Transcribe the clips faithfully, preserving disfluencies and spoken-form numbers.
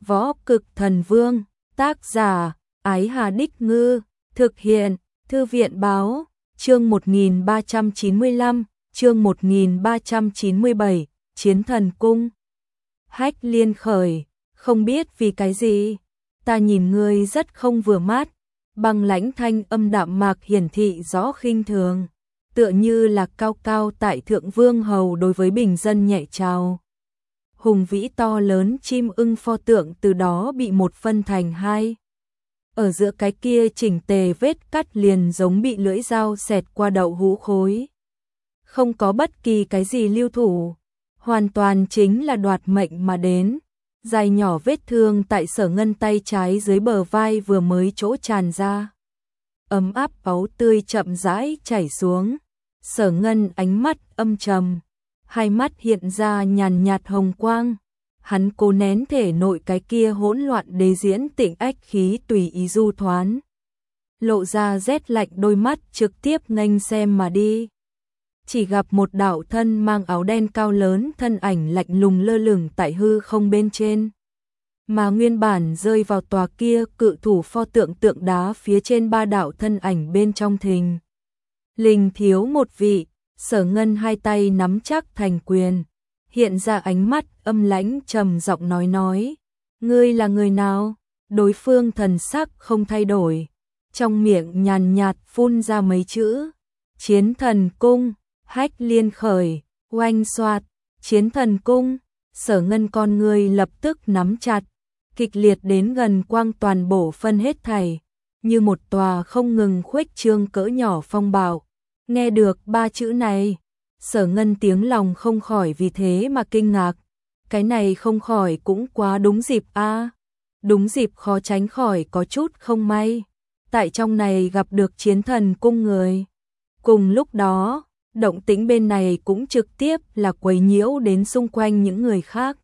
Võ Cực Thần Vương, tác giả, Ái Hà Đích Ngư, thực hiện, Thư viện Báo, chương một nghìn ba trăm chín mươi lăm, chương một nghìn ba trăm chín mươi bảy, Chiến Thần Cung. Hách Liên khởi, không biết vì cái gì, ta nhìn ngươi rất không vừa mắt, băng lãnh thanh âm đạm mạc hiển thị rõ khinh thường, tựa như là cao cao tại thượng vương hầu đối với bình dân nhẹ chào. Hùng vĩ to lớn chim ưng pho tượng từ đó bị một phân thành hai. Ở giữa cái kia chỉnh tề vết cắt liền giống bị lưỡi dao xẹt qua đậu hũ khối. Không có bất kỳ cái gì lưu thủ, hoàn toàn chính là đoạt mệnh mà đến. Dài nhỏ vết thương tại Sở Ngân tay trái dưới bờ vai vừa mới chỗ tràn ra. Ấm áp máu tươi chậm rãi chảy xuống. Sở Ngân ánh mắt âm trầm, hai mắt hiện ra nhàn nhạt hồng quang. Hắn cố nén thể nội cái kia hỗn loạn đế diễn tịnh ách khí tùy ý du thoán. Lộ ra rét lạnh đôi mắt trực tiếp nghênh xem mà đi. Chỉ gặp một đạo thân mang áo đen cao lớn thân ảnh lạnh lùng lơ lửng tại hư không bên trên. Mà nguyên bản rơi vào tòa kia cự thủ pho tượng tượng đá phía trên ba đạo thân ảnh bên trong thình. Lình thiếu một vị, Sở Ngân hai tay nắm chắc thành quyền. Hiện ra ánh mắt âm lãnh trầm giọng nói nói. Ngươi là người nào? Đối phương thần sắc không thay đổi. Trong miệng nhàn nhạt phun ra mấy chữ. Chiến Thần Cung. Hách Liên khởi, oanh xoạt, Chiến Thần Cung. Sở Ngân con người lập tức nắm chặt. Kịch liệt đến gần quang toàn bộ phân hết thảy. Như một tòa không ngừng khuếch trương cỡ nhỏ phong bạo. Nghe được ba chữ này. Sở Ngân tiếng lòng không khỏi vì thế mà kinh ngạc. Cái này không khỏi cũng quá đúng dịp a. À. Đúng dịp khó tránh khỏi có chút không may. Tại trong này gặp được Chiến Thần Cung người. Cùng lúc đó, động tĩnh bên này cũng trực tiếp là quấy nhiễu đến xung quanh những người khác.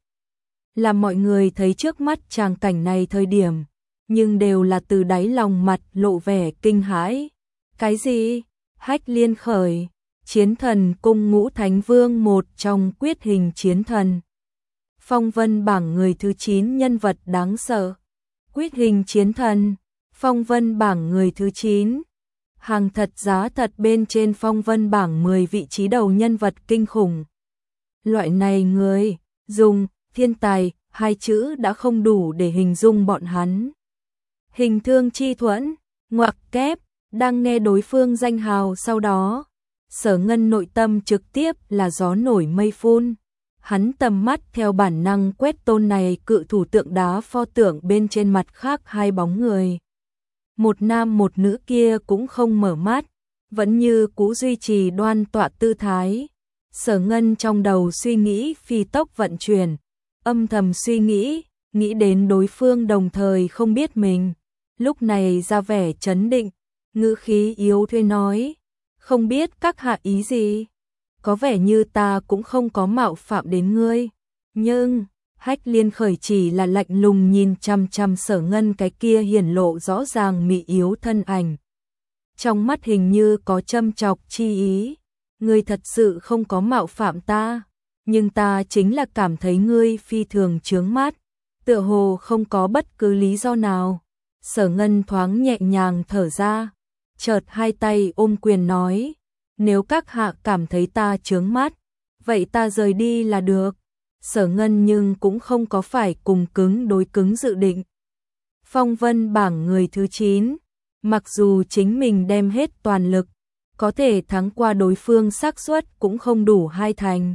Làm mọi người thấy trước mắt tràng cảnh này thời điểm, nhưng đều là từ đáy lòng mặt lộ vẻ kinh hãi. Cái gì? Hách Liên khởi. Chiến Thần Cung Ngũ Thánh Vương một trong quyết hình chiến thần. Phong vân bảng người thứ chín nhân vật đáng sợ. Quyết hình chiến thần. Phong vân bảng người thứ chín. Hàng thật giá thật bên trên phong vân bảng mười vị trí đầu nhân vật kinh khủng. Loại này người, dùng, thiên tài, hai chữ đã không đủ để hình dung bọn hắn. Hình thương chi thuẫn, ngoặc kép, đang nghe đối phương danh hào sau đó. Sở Ngân nội tâm trực tiếp là gió nổi mây phun. Hắn tầm mắt theo bản năng quét tôn này cự thủ tượng đá pho tượng bên trên mặt khác hai bóng người. Một nam một nữ kia cũng không mở mắt, vẫn như cũ duy trì đoan tọa tư thái. Sở Ngân trong đầu suy nghĩ phi tốc vận chuyển, âm thầm suy nghĩ, nghĩ đến đối phương đồng thời không biết mình. Lúc này ra vẻ trấn định, ngữ khí yếu thuê nói. Không biết các hạ ý gì? Có vẻ như ta cũng không có mạo phạm đến ngươi. Nhưng, Hách Liên khởi chỉ là lạnh lùng nhìn chăm chăm Sở Ngân cái kia hiển lộ rõ ràng mị yếu thân ảnh. Trong mắt hình như có châm chọc chi ý. Ngươi thật sự không có mạo phạm ta. Nhưng ta chính là cảm thấy ngươi phi thường chướng mắt. Tựa hồ không có bất cứ lý do nào. Sở Ngân thoáng nhẹ nhàng thở ra. Chợt hai tay ôm quyền nói, nếu các hạ cảm thấy ta chướng mắt, vậy ta rời đi là được. Sở Ngân nhưng cũng không có phải cùng cứng đối cứng dự định. Phong vân bảng người thứ chín, mặc dù chính mình đem hết toàn lực, có thể thắng qua đối phương xác suất cũng không đủ hai thành.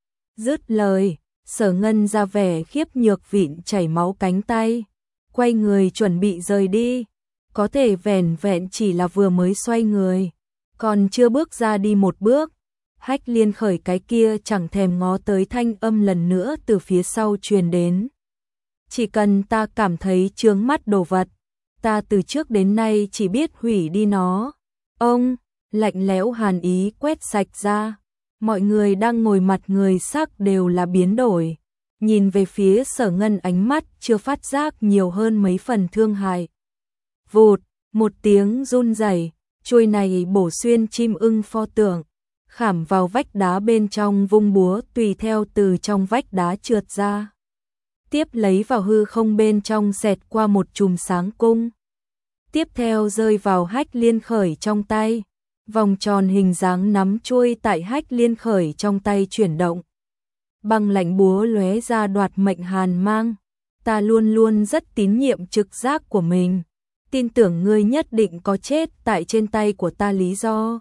Dứt lời, Sở Ngân ra vẻ khiếp nhược vịn chảy máu cánh tay, quay người chuẩn bị rời đi. Có thể vẻn vẹn chỉ là vừa mới xoay người, còn chưa bước ra đi một bước. Hách Liên khởi cái kia chẳng thèm ngó tới thanh âm lần nữa từ phía sau truyền đến. Chỉ cần ta cảm thấy chướng mắt đồ vật, ta từ trước đến nay chỉ biết hủy đi nó. Ông, lạnh lẽo hàn ý quét sạch ra. Mọi người đang ngồi mặt người sắc đều là biến đổi. Nhìn về phía Sở Ngân ánh mắt chưa phát giác nhiều hơn mấy phần thương hại. Vụt, một tiếng run rẩy, chuôi này bổ xuyên chim ưng pho tượng, khảm vào vách đá bên trong vung búa tùy theo từ trong vách đá trượt ra. tiếp lấy vào hư không bên trong xẹt qua một chùm sáng cung. Tiếp theo rơi vào Hách Liên Khởi trong tay, vòng tròn hình dáng nắm chuôi tại Hách Liên Khởi trong tay chuyển động. Băng lạnh búa lóe ra đoạt mệnh hàn mang, ta luôn luôn rất tín nhiệm trực giác của mình, tin tưởng ngươi nhất định có chết tại trên tay của ta lý do.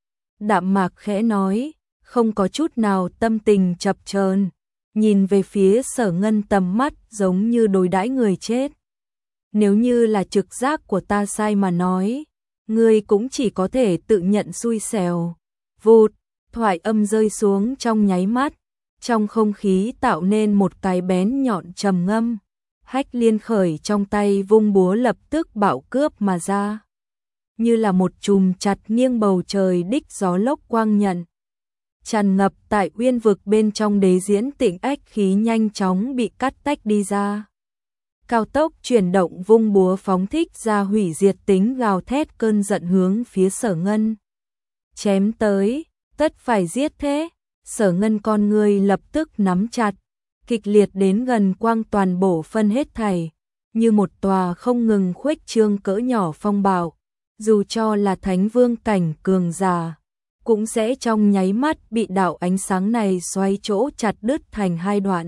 Đạm Mạc khẽ nói, không có chút nào tâm tình chập chờn, nhìn về phía Sở Ngân tầm mắt giống như đối đãi người chết. Nếu như là trực giác của ta sai mà nói, ngươi cũng chỉ có thể tự nhận xui xẻo. Vụt, thoại âm rơi xuống trong nháy mắt, trong không khí tạo nên một cái bén nhọn trầm ngâm. Hách Liên Khởi trong tay vung búa lập tức bạo cướp mà ra, như là một chùm chặt nghiêng bầu trời đích gió lốc quang nhận. Tràn ngập tại uyên vực bên trong đế diễn tịnh ách khí nhanh chóng bị cắt tách đi ra. Cao tốc chuyển động vung búa phóng thích ra hủy diệt tính gào thét cơn giận hướng phía Sở Ngân. Chém tới, tất phải giết thế. Sở Ngân con người lập tức nắm chặt, kịch liệt đến gần quang toàn bổ phân hết thảy, như một tòa không ngừng khuếch trương cỡ nhỏ phong bạo, dù cho là thánh vương cảnh cường giả, cũng sẽ trong nháy mắt bị đạo ánh sáng này xoay chỗ chặt đứt thành hai đoạn.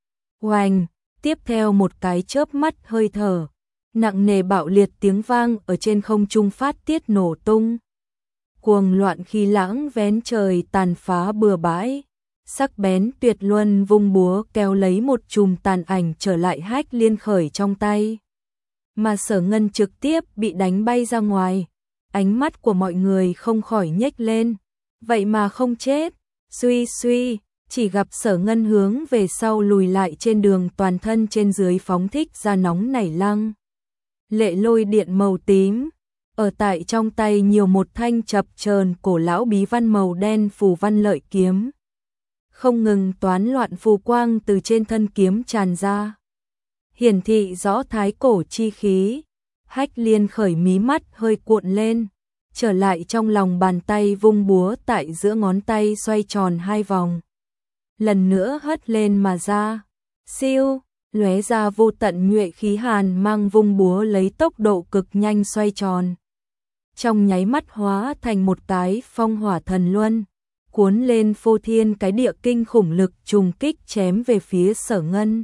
Oanh, tiếp theo một cái chớp mắt hơi thở, nặng nề bạo liệt tiếng vang ở trên không trung phát tiết nổ tung. Cuồng loạn khí lãng vén trời tàn phá bừa bãi, sắc bén tuyệt luân vung búa kéo lấy một chùm tàn ảnh trở lại Hách Liên Khởi trong tay. Mà Sở Ngân trực tiếp bị đánh bay ra ngoài, ánh mắt của mọi người không khỏi nhếch lên, vậy mà không chết. Suy suy, chỉ gặp Sở Ngân hướng về sau lùi lại trên đường, toàn thân trên dưới phóng thích ra nóng nảy lăng lệ lôi điện màu tím. Ở tại trong tay nhiều một thanh chập chờn cổ lão bí văn màu đen phù văn lợi kiếm. Không ngừng toán loạn phù quang từ trên thân kiếm tràn ra, hiển thị rõ thái cổ chi khí. Hách Liên Khởi mí mắt hơi cuộn lên, trở lại trong lòng bàn tay vung búa tại giữa ngón tay xoay tròn hai vòng, lần nữa hất lên mà ra. Siêu, lóe ra vô tận nhuệ khí hàn mang vung búa lấy tốc độ cực nhanh xoay tròn, trong nháy mắt hóa thành một cái phong hỏa thần luân, cuốn lên phô thiên cái địa kinh khủng lực trùng kích chém về phía Sở Ngân.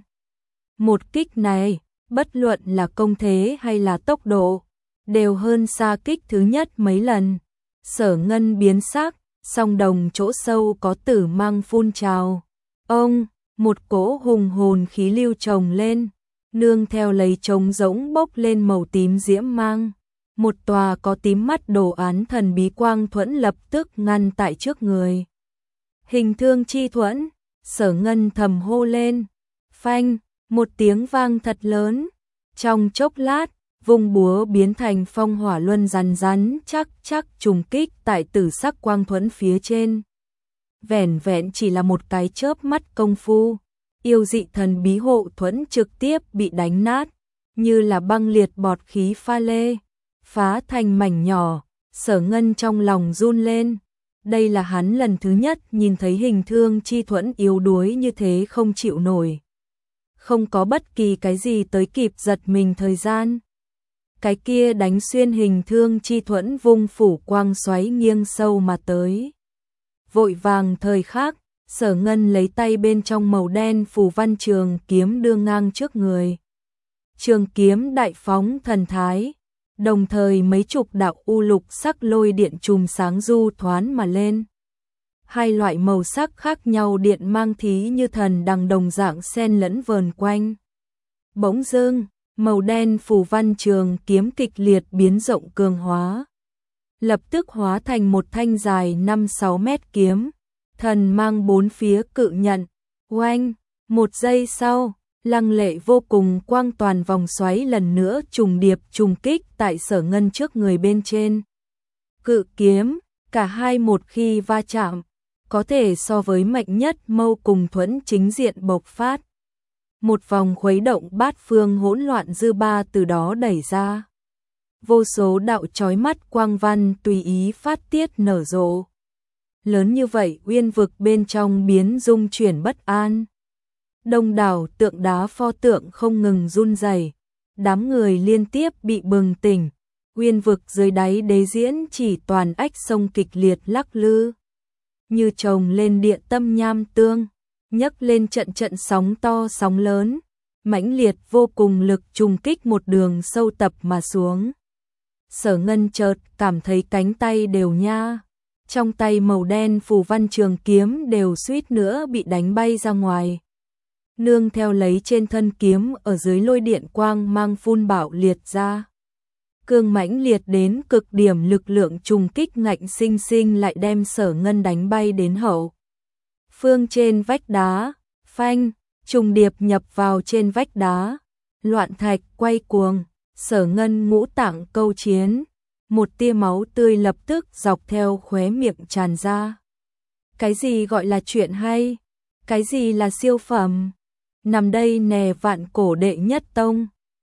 Một kích này, bất luận là công thế hay là tốc độ, đều hơn xa kích thứ nhất mấy lần. Sở Ngân biến sắc, song đồng chỗ sâu có tử mang phun trào. Ông, một cỗ hùng hồn khí lưu trồng lên, nương theo lấy trống rỗng bốc lên màu tím diễm mang. Một tòa có tím mắt đồ án thần bí quang thuẫn lập tức ngăn tại trước người. Hình thương chi thuẫn, Sở Ngân thầm hô lên. Phanh, một tiếng vang thật lớn. Trong chốc lát, vùng búa biến thành phong hỏa luân rắn rắn chắc chắc trùng kích tại tử sắc quang thuẫn phía trên. Vẻn vẹn chỉ là một cái chớp mắt công phu, yêu dị thần bí hộ thuẫn trực tiếp bị đánh nát, như là băng liệt bọt khí pha lê, phá thành mảnh nhỏ. Sở Ngân trong lòng run lên, đây là hắn lần thứ nhất nhìn thấy hình thương chi thuẫn yếu đuối như thế, không chịu nổi. Không có bất kỳ cái gì tới kịp giật mình thời gian. Cái kia đánh xuyên hình thương chi thuẫn vung phủ quang xoáy nghiêng sâu mà tới. Vội vàng thời khắc, Sở Ngân lấy tay bên trong màu đen phù văn trường kiếm đưa ngang trước người. Trường kiếm đại phóng thần thái, đồng thời mấy chục đạo u lục sắc lôi điện chùm sáng du thoán mà lên. Hai loại màu sắc khác nhau điện mang thí như thần đằng đồng dạng xen lẫn vờn quanh. Bỗng dưng, màu đen phù văn trường kiếm kịch liệt biến rộng cường hóa, lập tức hóa thành một thanh dài năm sáu mét kiếm, thần mang bốn phía cự nhận. Oanh, một giây sau, lăng lệ vô cùng quang toàn vòng xoáy lần nữa trùng điệp trùng kích tại Sở Ngân trước người bên trên. Cự kiếm, cả hai một khi va chạm, có thể so với mạnh nhất mâu cùng thuẫn chính diện bộc phát. Một vòng khuấy động bát phương hỗn loạn dư ba từ đó đẩy ra. Vô số đạo chói mắt quang văn tùy ý phát tiết nở rộ. Lớn như vậy uyên vực bên trong biến dung chuyển bất an. Đông đảo tượng đá pho tượng không ngừng run rẩy, đám người liên tiếp bị bừng tỉnh. Uyên vực dưới đáy đế diễn chỉ toàn ách sông kịch liệt lắc lư, như chồng lên điện tâm nham tương, nhấc lên trận trận sóng to sóng lớn, mãnh liệt vô cùng lực trùng kích một đường sâu tập mà xuống. Sở Ngân chợt cảm thấy cánh tay đều nha, trong tay màu đen phù văn trường kiếm đều suýt nữa bị đánh bay ra ngoài. Nương theo lấy trên thân kiếm ở dưới lôi điện quang mang phun bạo liệt ra. Cương mãnh liệt đến cực điểm lực lượng trùng kích ngạnh sinh sinh lại đem Sở Ngân đánh bay đến hậu phương trên vách đá, phanh, trùng điệp nhập vào trên vách đá, loạn thạch quay cuồng, Sở Ngân ngũ tạng câu chiến, một tia máu tươi lập tức dọc theo khóe miệng tràn ra. Cái gì gọi là chuyện hay? Cái gì là siêu phẩm? Nằm đây nè vạn cổ đệ nhất tông,